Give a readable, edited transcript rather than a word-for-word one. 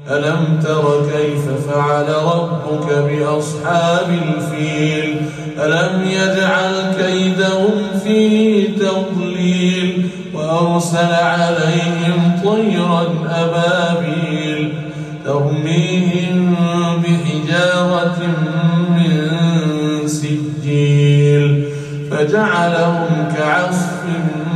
ألم تر كيف فعل ربك بأصحاب الفيل ألم يجعل كيدهم في تضليل وأرسل عليهم طيرا أبابيل ترميهم بحجارة من سجيل فجعلهم كعصف